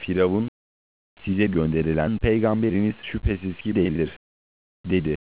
Firavun, size gönderilen peygamberiniz şüphesiz ki değildir, dedi.